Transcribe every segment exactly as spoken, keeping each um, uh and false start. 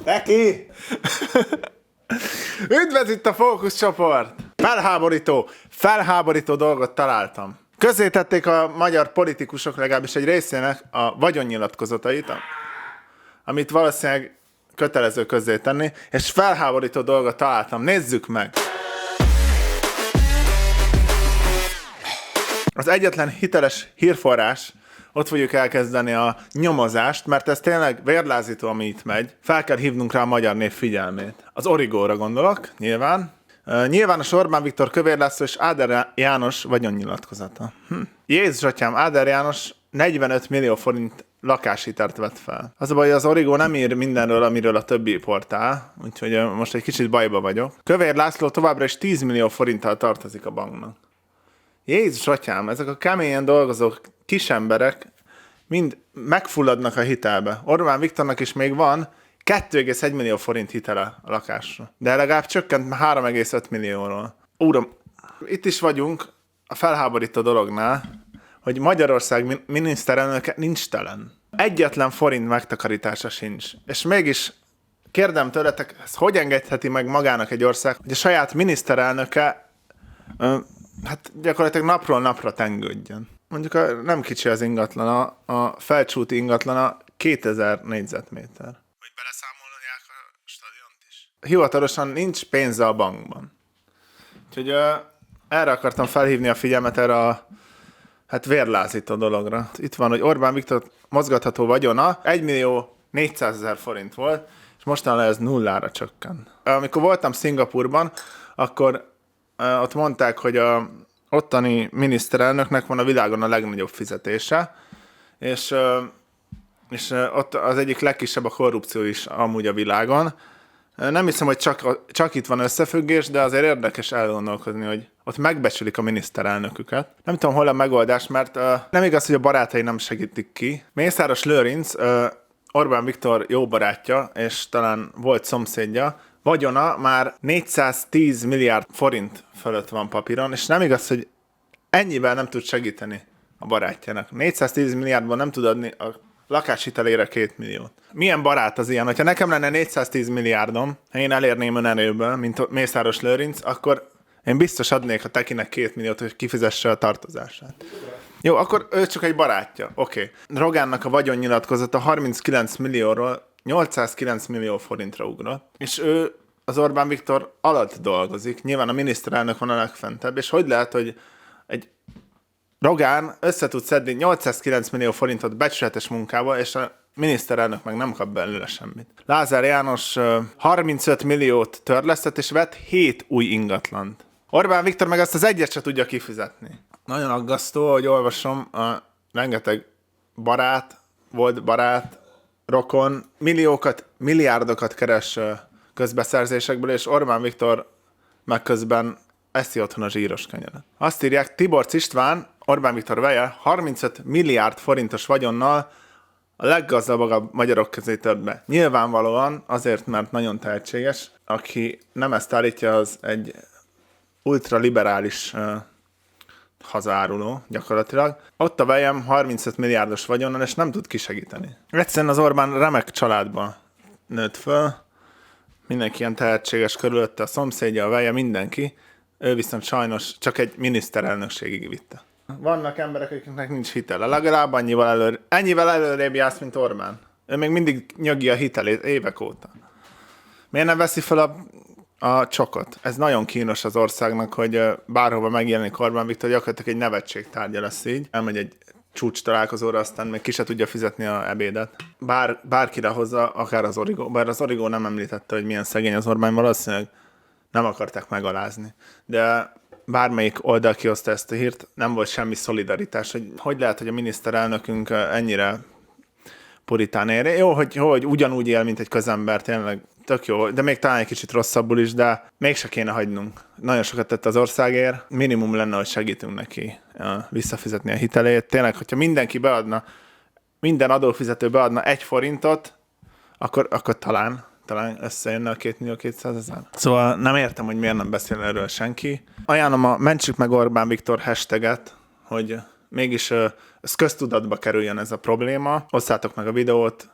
Eki! Üdvözl itt a Fókusz csoport! Felháborító, felháborító dolgot találtam. Közzétették a magyar politikusok legalábbis egy részének a vagyonnyilatkozatait, amit valószínűleg kötelező közzétenni, és felháborító dolgot találtam. Nézzük meg! Az egyetlen hiteles hírforrás, ott fogjuk elkezdeni a nyomozást, mert ez tényleg vérlázító, ami itt megy. Fel kell hívnunk rá a magyar nép figyelmét. Az Origóra gondolok, nyilván. Uh, nyilvános Orbán Viktor, Kövér László és Áder János vagyonnyilatkozata. Hm. Jézus atyám, Áder János negyvenöt millió forint lakáshitelt vett fel. Az a baj, az Origó nem ír mindenről, amiről a többi portál, úgyhogy uh, most egy kicsit bajba vagyok. Kövér László továbbra is tíz millió forinttal tartozik a banknak. Jézus atyám, ezek a keményen dolgozó kisemberek mind megfulladnak a hitelbe. Orbán Viktornak is még van két egész egy millió forint hitele a lakásra. De legalább csökkent három egész öt millióról. Úram, itt is vagyunk a felháborító dolognál, hogy Magyarország miniszterelnöke nincs telen. Egyetlen forint megtakarítása sincs. És mégis kérdem tőletek, ezt hogy engedheti meg magának egy ország, hogy a saját miniszterelnöke hát gyakorlatilag napról napra tengődjön. Mondjuk a, nem kicsi az ingatlana, a felcsúti ingatlana kétezer négyzetméter. Hogy beleszámolják a stadiont is. Hivatalosan nincs pénze a bankban. Úgyhogy uh, erre akartam felhívni a figyelmet, erre a hát vérlázító dologra. Itt van, hogy Orbán Viktor mozgatható vagyona egy millió négyszázezer forint volt, és mostanában ez nullára csökken. Amikor voltam Szingapurban, akkor Uh, ott mondták, hogy a ottani miniszterelnöknek van a világon a legnagyobb fizetése, és, uh, és uh, ott az egyik legkisebb a korrupció is amúgy a világon. Uh, nem hiszem, hogy csak, csak itt van összefüggés, de azért érdekes elgondolkozni, hogy ott megbecsülik a miniszterelnöküket. Nem tudom, hol a megoldás, mert uh, nem igaz, hogy a barátai nem segítik ki. Mészáros Lőrinc, uh, Orbán Viktor jó barátja, és talán volt szomszédja, vagyona már négyszáztíz milliárd forint fölött van papíron, és nem igaz, hogy ennyivel nem tud segíteni a barátjának. négyszáztíz milliárdban nem tud adni a lakáshitelére két milliót. Milyen barát az ilyen? Hogyha nekem lenne négyszáztíz milliárdom, ha én elérném önerőből, mint Mészáros Lőrinc, akkor én biztos adnék a Tekinek két milliót, hogy kifizesse a tartozását. Jó, akkor ő csak egy barátja. Oké. Okay. Rogánnak a vagyonnyilatkozata harminckilenc millióról nyolcszázkilenc millió forintra ugrott, és ő az Orbán Viktor alatt dolgozik, nyilván a miniszterelnök van a legfentebb, és hogy lehet, hogy egy Rogán össze tud szedni nyolcszázkilenc millió forintot becsületes munkával, és a miniszterelnök meg nem kap belőle semmit. Lázár János harmincöt milliót törlesztett, és vett hét új ingatlant. Orbán Viktor meg azt az egyet se tudja kifizetni. Nagyon aggasztó, hogy olvasom, a rengeteg barát, volt barát, rokon, milliókat, milliárdokat keres közbeszerzésekből, és Orbán Viktor meg közben eszi otthon a zsíros kenyeret. Azt írják, Tiborcs István, Orbán Viktor veje, harmincöt milliárd forintos vagyonnal a leggazdagabb magyarok közé tört be. Nyilvánvalóan azért, mert nagyon tehetséges, aki nem ezt állítja, az egy ultraliberális uh, hazáruló gyakorlatilag. Ott a vejem harmincöt milliárdos vagyonnal, és nem tud kisegíteni. Egyszerűen az Orbán remek családban nőtt föl, mindenki ilyen tehetséges körülötte, a szomszédja, a veje, mindenki. Ő viszont sajnos csak egy miniszterelnökségig vitte. Vannak emberek, akiknek nincs hitele. Legalább annyival, előr, ennyivel előrébb jársz, mint Orbán. Ő még mindig nyögi a hitelét évek óta. Miért nem veszi fel a, a csokot? Ez nagyon kínos az országnak, hogy bárhova megjelenik Orbán Viktor, gyakorlatilag egy nevetségtárgya lesz így. Elmegy egy csúcs találkozóra, aztán még ki se tudja fizetni a ebédet. Bár, bárkire hozza, akár az Origó. Bár az Origó nem említette, hogy milyen szegény az Orbán, valószínűleg nem akarták megalázni. De bármelyik oldal kihozta ezt a hírt, nem volt semmi szolidaritás. Hogy, hogy lehet, hogy a miniszterelnökünk ennyire puritán ér. Jó, hogy, hogy ugyanúgy él, mint egy közember, tényleg tök jó, de még talán egy kicsit rosszabbul is, de mégse kéne hagynunk. Nagyon sokat tett az országért, minimum lenne, hogy segítünk neki visszafizetni a hitelét. Tényleg, hogyha mindenki beadna, minden adófizető beadna egy forintot, akkor, akkor talán, talán összejönne a két millió kétszázezer. Szóval nem értem, hogy miért nem beszél erről senki. Ajánlom a Mentsük meg Orbán Viktor hashtaget, hogy mégis ez köztudatba kerüljön ez a probléma. Osszátok meg a videót,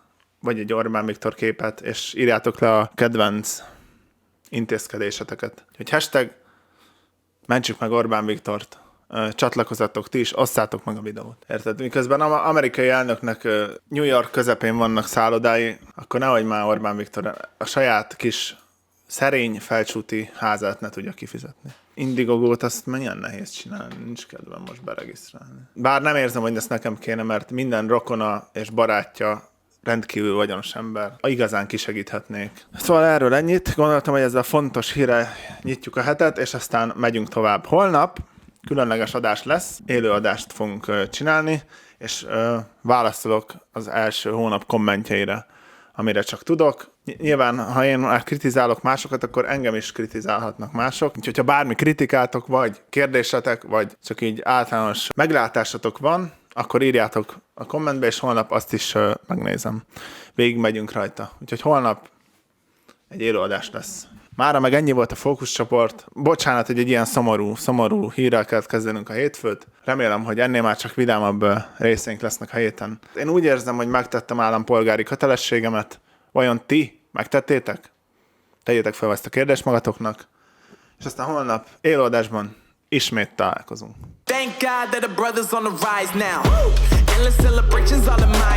vagy egy Orbán Viktor képet, és írjátok le a kedvenc intézkedéseteket. Hogy hashtag mentsük meg Orbán Viktort, csatlakozzatok ti is, osszátok meg a videót. Érted? Miközben az amerikai elnöknek New York közepén vannak szállodái, akkor nehogy már Orbán Viktor a saját kis szerény felcsúti házát ne tudja kifizetni. Indigogót azt milyen nehéz csinálni, nincs kedvem most beregisztrálni. Bár nem érzem, hogy ezt nekem kéne, mert minden rokona és barátja rendkívül vagyonos ember. Igazán kisegíthetnék. Szóval erről ennyit. Gondoltam, hogy ezzel a fontos hírre nyitjuk a hetet, és aztán megyünk tovább. Holnap különleges adás lesz, élő adást fogunk csinálni, és ö, válaszolok az első hónap kommentjeire, amire csak tudok. Nyilván, ha én már kritizálok másokat, akkor engem is kritizálhatnak mások. Úgyhogy ha bármi kritikátok, vagy kérdésetek, vagy csak így általános meglátásatok van, akkor írjátok a kommentbe, és holnap azt is uh, megnézem. Végig megyünk rajta. Úgyhogy holnap egy élőadás lesz. Mára meg ennyi volt a fókuszcsoport. Bocsánat, hogy egy ilyen szomorú, szomorú hírrel kellett kezdenünk a hétfőt. Remélem, hogy ennél már csak vidámabb uh, részénk lesznek a héten. Én úgy érzem, hogy megtettem állampolgári kötelességemet. Vajon ti megtettétek? Tegyétek fel ezt a kérdést magatoknak. És aztán holnap élőadásban ismét találkozunk. Thank God that the brothers on the rise now. Endless celebrations all in my